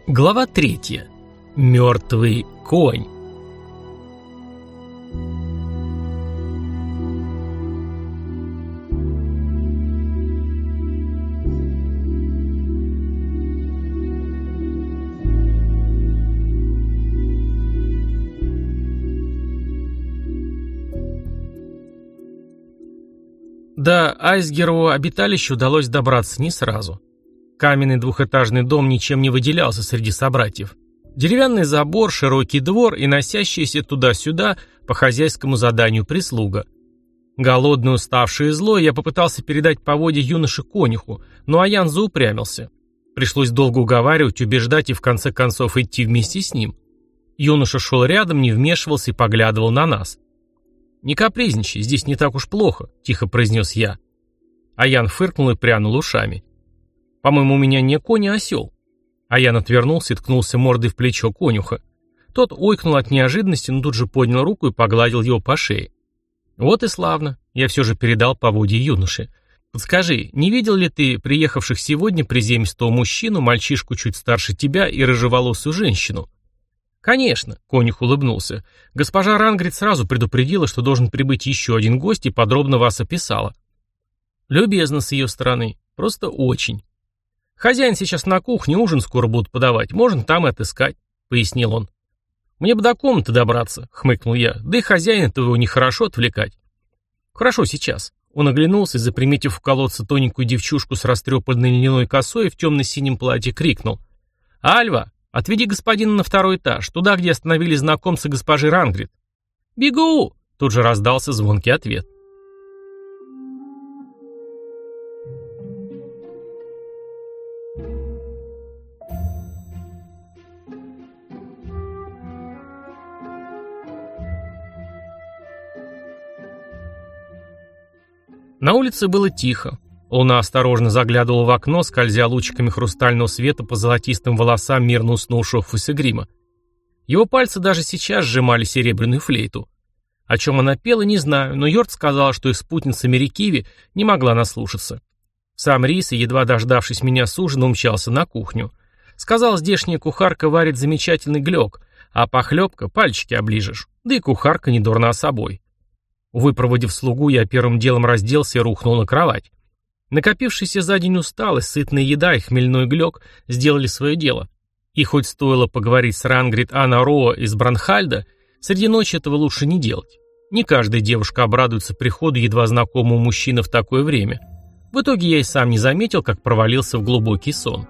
Глава 3. Мертвый конь. До Айсгерового обиталища удалось добраться не сразу. Каменный двухэтажный дом ничем не выделялся среди собратьев. Деревянный забор, широкий двор и носящаяся туда-сюда по хозяйскому заданию прислуга. Голодный, уставший и злой, я попытался передать поводья юноше-конюху, но Аян заупрямился. Пришлось долго уговаривать, убеждать и в конце концов идти вместе с ним. Юноша шел рядом, не вмешивался и поглядывал на нас. «Не капризничай, здесь не так уж плохо», — тихо произнес я. Аян фыркнул и прянул ушами. «По-моему, у меня не конь, а осел». Аян отвернулся и ткнулся мордой в плечо конюха. Тот ойкнул от неожиданности, но тут же поднял руку и погладил его по шее. «Вот и славно», — я все же передал поводья юноше. «Подскажи, не видел ли ты приехавших сегодня приземистого мужчину, мальчишку чуть старше тебя и рыжеволосую женщину?» «Конечно», — конюх улыбнулся. «Госпожа Рангрид сразу предупредила, что должен прибыть еще один гость и подробно вас описала». «Любезно с ее стороны. Просто очень». «Хозяин сейчас на кухне, ужин скоро будут подавать. Можно там и отыскать», — пояснил он. «Мне бы до комнаты добраться», — хмыкнул я. «Да и хозяина твоего нехорошо отвлекать». «Хорошо, сейчас». Он оглянулся и, заприметив в колодце тоненькую девчушку с растрепанной льняной косой и в темно-синем платье, крикнул: «Альва, отведи господина на второй этаж, туда, где остановились знакомцы госпожи Рангрид». «Бегу!» — тут же раздался звонкий ответ. На улице было тихо. Луна осторожно заглядывала в окно, скользя лучиками хрустального света по золотистым волосам мирно уснувшего Фусегрима. Его пальцы даже сейчас сжимали серебряную флейту. О чем она пела, не знаю, но Йорд сказал, что их спутница Мерикиви не могла наслушаться. Сам Рис, едва дождавшись меня с ужина, умчался на кухню. Сказал, здешняя кухарка варит замечательный глёк, а похлебка пальчики оближешь, да и кухарка не дурна собой. Выпроводив слугу, я первым делом разделся и рухнул на кровать. Накопившаяся за день усталость, сытная еда и хмельной глёк сделали свое дело. И хоть стоило поговорить с Рангрид Анна Роа из Бранхальда, среди ночи этого лучше не делать. Не каждая девушка обрадуется приходу едва знакомого мужчины в такое время. В итоге я и сам не заметил, как провалился в глубокий сон.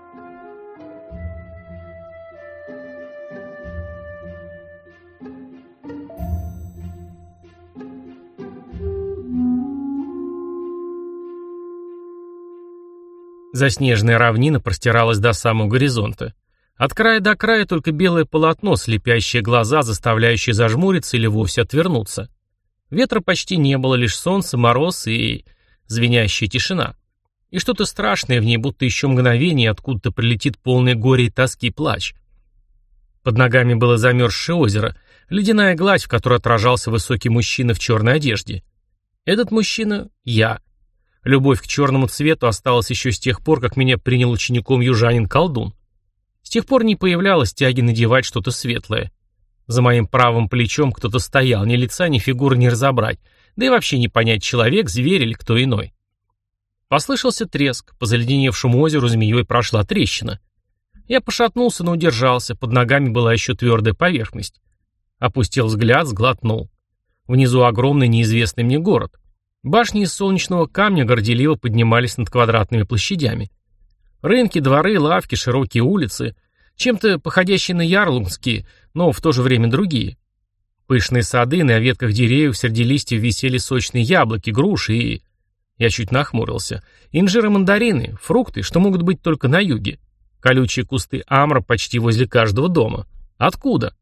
Заснеженная равнина простиралась до самого горизонта. От края до края только белое полотно, слепящее глаза, заставляющее зажмуриться или вовсе отвернуться. Ветра почти не было, лишь солнце, мороз и звенящая тишина. И что-то страшное в ней, будто еще мгновение, откуда-то прилетит полное горе и тоски плач. Под ногами было замерзшее озеро, ледяная гладь, в которой отражался высокий мужчина в черной одежде. Этот мужчина — я. Любовь к черному цвету осталась еще с тех пор, как меня принял учеником южанин-колдун. С тех пор не появлялось тяги надевать что-то светлое. За моим правым плечом кто-то стоял, ни лица, ни фигуры не разобрать, да и вообще не понять, человек, зверь или кто иной. Послышался треск, по заледеневшему озеру змеей прошла трещина. Я пошатнулся, но удержался, под ногами была еще твердая поверхность. Опустил взгляд, сглотнул. Внизу огромный неизвестный мне город. Башни из солнечного камня горделиво поднимались над квадратными площадями. Рынки, дворы, лавки, широкие улицы, чем-то походящие на ярлунгские, но в то же время другие. Пышные сады, на ветках деревьев среди листьев висели сочные яблоки, груши и... Я чуть нахмурился. Инжиры, мандарины, фрукты, что могут быть только на юге. Колючие кусты амра почти возле каждого дома. Откуда?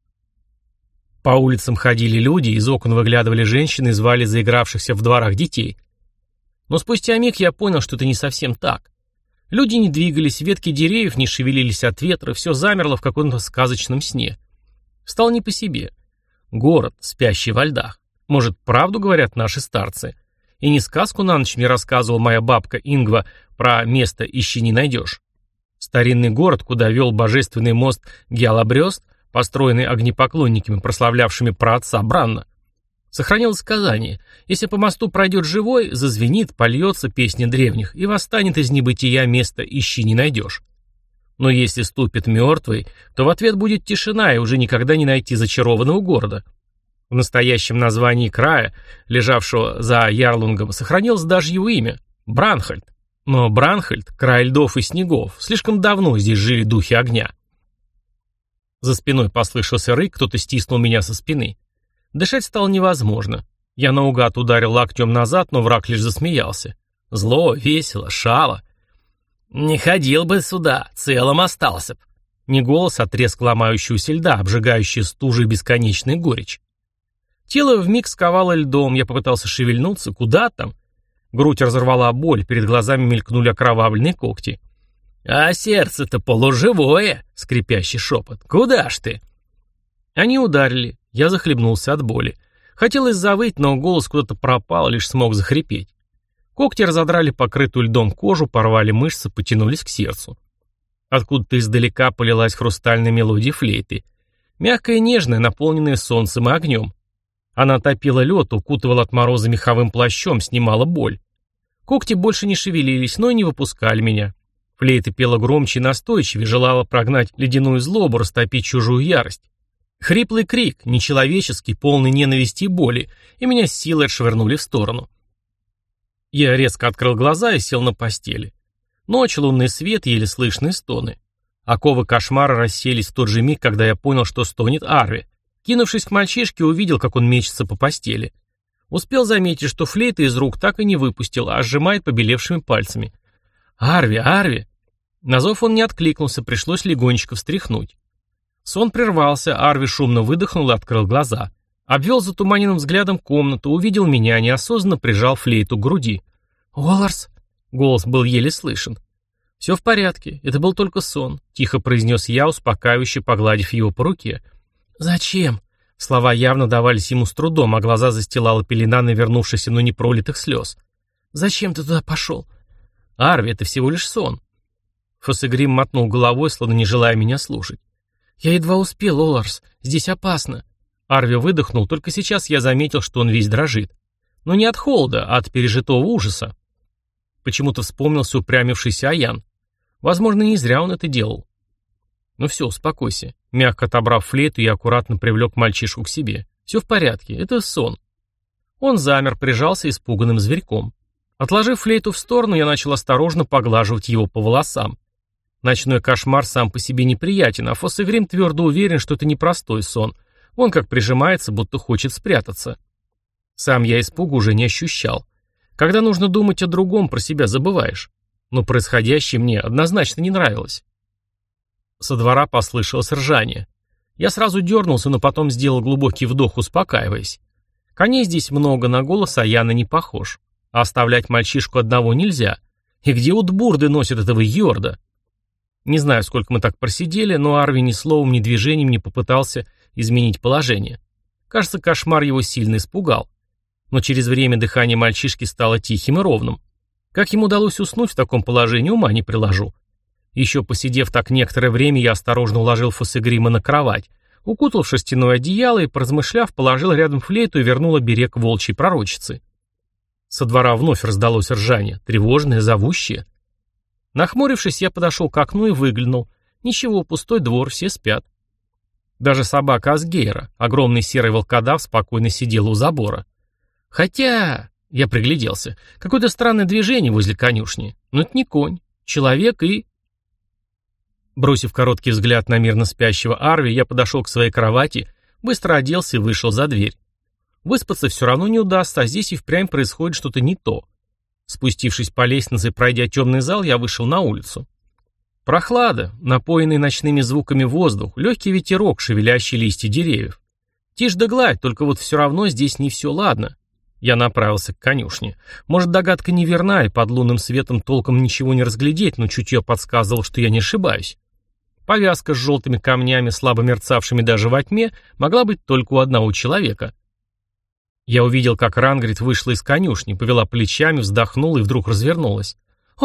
По улицам ходили люди, из окон выглядывали женщины и звали заигравшихся в дворах детей. Но спустя миг я понял, что это не совсем так. Люди не двигались, ветки деревьев не шевелились от ветра, все замерло в каком-то сказочном сне. Стало не по себе. Город, спящий во льдах. Может, правду говорят наши старцы? И не сказку на ночь мне рассказывала моя бабка Ингва про место «Ищи не найдешь». Старинный город, куда вел божественный мост Геалабрёст, построенный огнепоклонниками, прославлявшими праотца Бранна. Сохранилось сказание: если по мосту пройдет живой, зазвенит, польется песня древних, и восстанет из небытия место ищи не найдешь. Но если ступит мертвый, то в ответ будет тишина, и уже никогда не найти зачарованного города. В настоящем названии края, лежавшего за Ярлунгом, сохранилось даже его имя – Бранхальд. Но Бранхальд – край льдов и снегов, слишком давно здесь жили духи огня. За спиной послышался рык, кто-то стиснул меня со спины. Дышать стало невозможно. Я наугад ударил локтем назад, но враг лишь засмеялся. Зло, весело, шало. «Не ходил бы сюда, целым остался б». Не голос, а треск ломающегося льда, обжигающий стужей бесконечной горечь. Тело вмиг сковало льдом, я попытался шевельнуться, куда там? Грудь разорвала боль, перед глазами мелькнули окровавленные когти. «А сердце-то полуживое!» — скрипящий шепот. «Куда ж ты?» Они ударили. Я захлебнулся от боли. Хотелось завыть, но голос куда-то пропал, лишь смог захрипеть. Когти разодрали покрытую льдом кожу, порвали мышцы, потянулись к сердцу. Откуда-то издалека полилась хрустальная мелодия флейты. Мягкая и нежная, наполненная солнцем и огнем. Она топила лед, укутывала от мороза меховым плащом, снимала боль. Когти больше не шевелились, но и не выпускали меня. Флейта пела громче и настойчивее, желала прогнать ледяную злобу, растопить чужую ярость. Хриплый крик, нечеловеческий, полный ненависти и боли, и меня с силой отшвырнули в сторону. Я резко открыл глаза и сел на постели. Ночь, лунный свет, еле слышные стоны. Оковы кошмара расселись в тот же миг, когда я понял, что стонет Арви. Кинувшись к мальчишке, увидел, как он мечется по постели. Успел заметить, что флейта из рук так и не выпустил, а сжимает побелевшими пальцами. «Арви, Арви!» На зов он не откликнулся, пришлось легонечко встряхнуть. Сон прервался, Арви шумно выдохнул и открыл глаза. Обвел затуманенным взглядом комнату, увидел меня, неосознанно прижал флейту к груди. «Уолларс!» Голос был еле слышен. «Все в порядке, это был только сон», — тихо произнес я, успокаивающе погладив его по руке. «Зачем?» Слова явно давались ему с трудом, а глаза застилала пелена навернувшихся, но не пролитых слез. «Зачем ты туда пошел?» «Арви, это всего лишь сон». Фосегрим мотнул головой, словно не желая меня слушать. «Я едва успел, Оларс. Здесь опасно». Арви выдохнул, только сейчас я заметил, что он весь дрожит. Но не от холода, а от пережитого ужаса. Почему-то вспомнился упрямившийся Аян. Возможно, не зря он это делал. «Ну все, успокойся». Мягко отобрав флейту, я аккуратно привлек мальчишку к себе. «Все в порядке, это сон». Он замер, прижался испуганным зверьком. Отложив флейту в сторону, я начал осторожно поглаживать его по волосам. Ночной кошмар сам по себе неприятен, а Фосегрим твердо уверен, что это непростой сон. Он как прижимается, будто хочет спрятаться. Сам я испуга уже не ощущал. Когда нужно думать о другом, про себя забываешь. Но происходящее мне однозначно не нравилось. Со двора послышалось ржание. Я сразу дернулся, но потом сделал глубокий вдох, успокаиваясь. Коней здесь много, на голос Аяна не похож. А оставлять мальчишку одного нельзя. И где утбурды носят этого Йорда? Не знаю, сколько мы так просидели, но Арви ни словом, ни движением не попытался изменить положение. Кажется, кошмар его сильно испугал. Но через время дыхание мальчишки стало тихим и ровным. Как ему удалось уснуть в таком положении, ума не приложу. Еще посидев так некоторое время, я осторожно уложил Фосегрима на кровать, укутал в шерстяное одеяло и, поразмышляв, положил рядом флейту и вернул оберег волчьей пророчицы. Со двора вновь раздалось ржание, тревожное, зовущее. Нахмурившись, я подошел к окну и выглянул. Ничего, пустой двор, все спят. Даже собака Асгейра, огромный серый волкодав, спокойно сидела у забора. Хотя... Я пригляделся. Какое-то странное движение возле конюшни. Но это не конь. Человек и... Бросив короткий взгляд на мирно спящего Арви, я подошел к своей кровати, быстро оделся и вышел за дверь. Выспаться все равно не удастся, а здесь и впрямь происходит что-то не то. Спустившись по лестнице и пройдя темный зал, я вышел на улицу. Прохлада, напоенный ночными звуками воздух, легкий ветерок, шевелящий листья деревьев. Тишь да гладь, только вот все равно здесь не все ладно. Я направился к конюшне. Может, догадка неверна, и под лунным светом толком ничего не разглядеть, но чутье подсказывало, что я не ошибаюсь. Повязка с желтыми камнями, слабо мерцавшими даже во тьме, могла быть только у одного человека. Я увидел, как Рангрид вышла из конюшни, повела плечами, вздохнула и вдруг развернулась. «Ой!»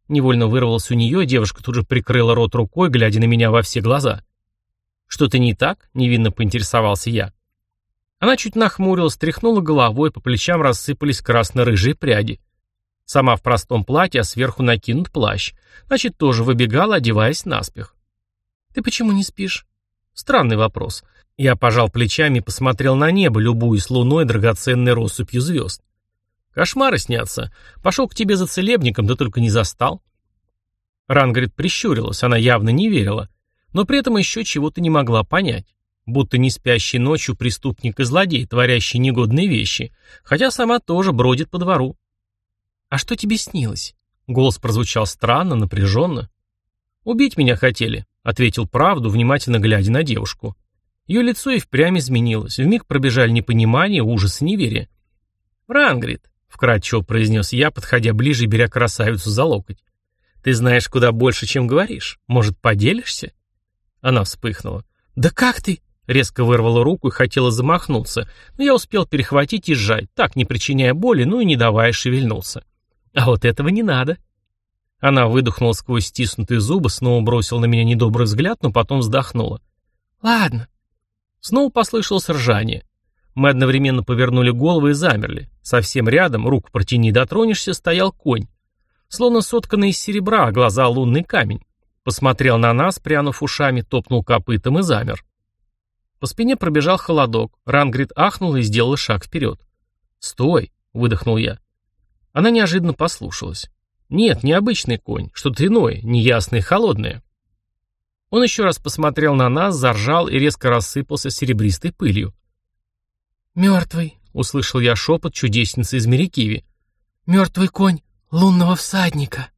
Невольно вырвалось у нее, девушка тут же прикрыла рот рукой, глядя на меня во все глаза. «Что-то не так?» — невинно поинтересовался я. Она чуть нахмурилась, тряхнула головой, по плечам рассыпались красно-рыжие пряди. Сама в простом платье, а сверху накинут плащ. Значит, тоже выбегала, одеваясь наспех. «Ты почему не спишь?» Странный вопрос. Я пожал плечами и посмотрел на небо, любуясь луной, драгоценной россыпью звезд. «Кошмары снятся. Пошел к тебе за целебником, да только не застал». Рангрид прищурилась, она явно не верила, но при этом еще чего-то не могла понять. Будто не спящий ночью преступник и злодей, творящий негодные вещи, хотя сама тоже бродит по двору. «А что тебе снилось?» Голос прозвучал странно, напряженно. «Убить меня хотели», — ответил правду, внимательно глядя на девушку. Ее лицо и впрямь изменилось, вмиг пробежали непонимание, ужас и неверие. «Рангрид», — вкратчиво произнес я, подходя ближе и беря красавицу за локоть. «Ты знаешь куда больше, чем говоришь. Может, поделишься?» Она вспыхнула. «Да как ты?» Резко вырвала руку и хотела замахнуться, но я успел перехватить и сжать, так не причиняя боли, ну и не давая шевельнуться. «А вот этого не надо». Она выдохнула сквозь стиснутые зубы, снова бросила на меня недобрый взгляд, но потом вздохнула. «Ладно». Снова послышалось ржание. Мы одновременно повернули головы и замерли. Совсем рядом, руку протяни, дотронешься, стоял конь. Словно сотканный из серебра, а глаза лунный камень. Посмотрел на нас, прянув ушами, топнул копытом и замер. По спине пробежал холодок. Рангрид ахнула и сделала шаг вперед. «Стой!» — выдохнул я. Она неожиданно послушалась. «Нет, не обычный конь, что-то иное, неясное и холодное». Он еще раз посмотрел на нас, заржал и резко рассыпался серебристой пылью. «Мертвый», — услышал я шепот чудесницы из Мерикиви. «Мертвый конь лунного всадника».